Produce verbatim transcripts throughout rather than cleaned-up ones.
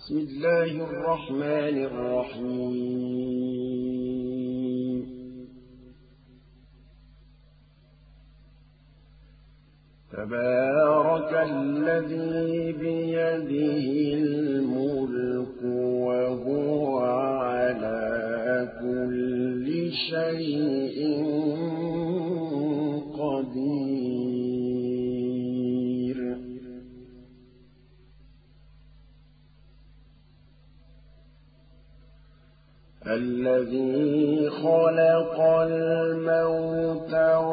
بسم الله الرحمن الرحيم تبارك الذي بيده الملك وهو على كل شيء قدير الذي خلق الموت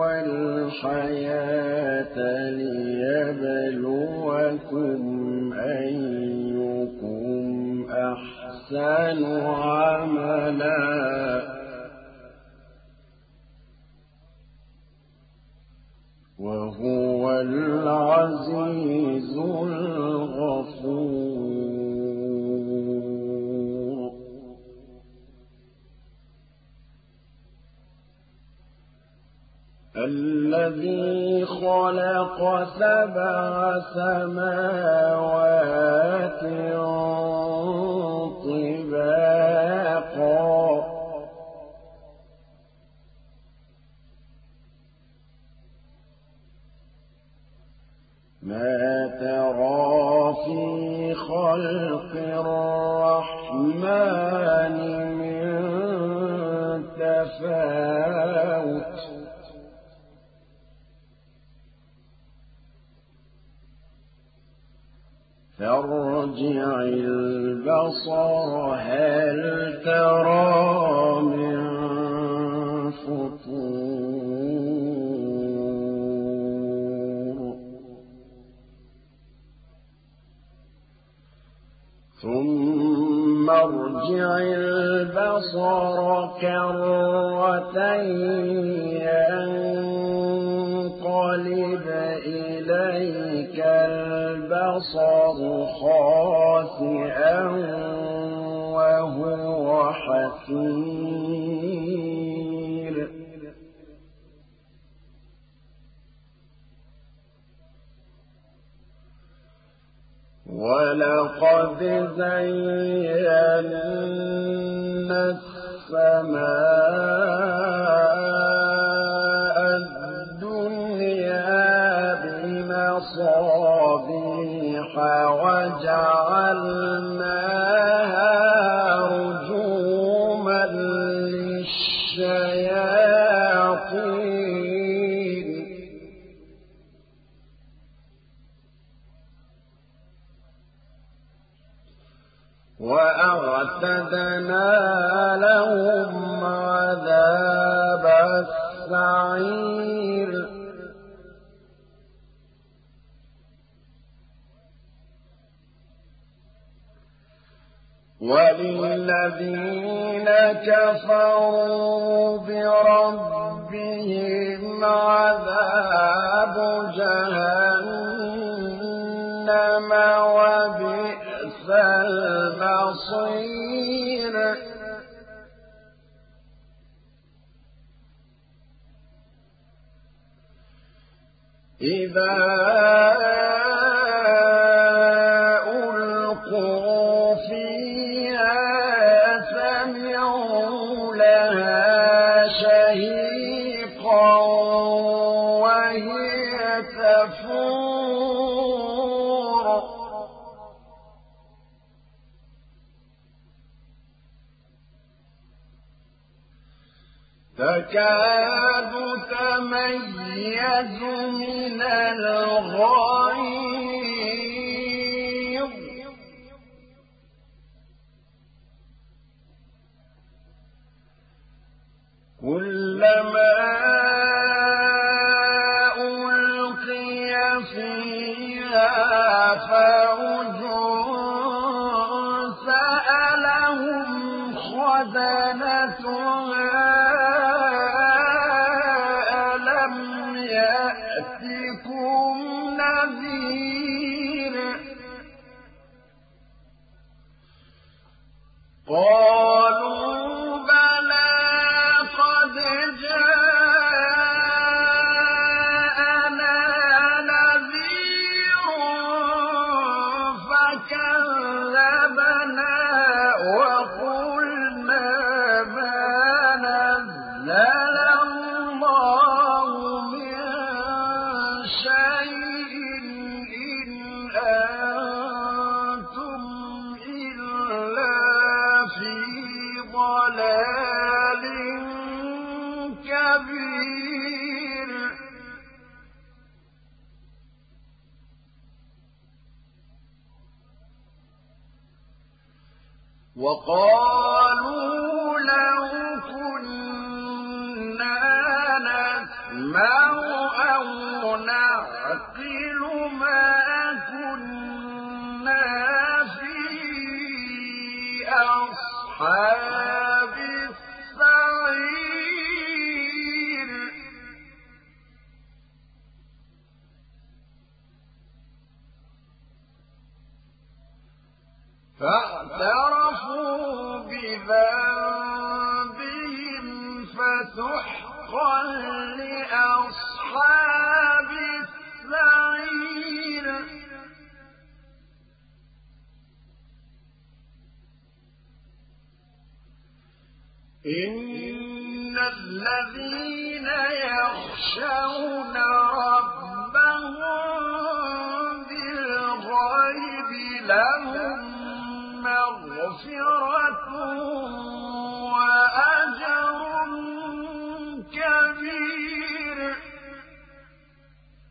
والحياة ليبلوكم أيكم أحسن عملا وهو العزيز الغفور الذي خلق سبع سماوات طباقا ما ترى في خلق الرحمن من تفاوت فارجع البصر هل ترى من فطور ثم ارجع البصر كرتين ينقلب إليك البصر خاسئا وهو حسير ولقد زينا السماء الدنيا بمصابيح وجعلناها رجوما للشياطين وأعتدنا لهم عذاب السعير وللذين كفروا بربهم عذاب جهنم وبئس المصير إذا ألقوا فيها سمعوا لها شهيقا وهي تفور تكاد تميز من الغيظ كلما ألقي فيها فوج سألهم خزنتها يأتكم نذير قالوا بلى قد جاءنا نذير فكذبنا وقالوا لو كنا نسمع أو نعقل ما كنا في أصحاب السعير فاعترفوا بذنبهم فسحقا لأصحاب السعير إن الذين يخشون ربهم بالغيب لهم مغفرة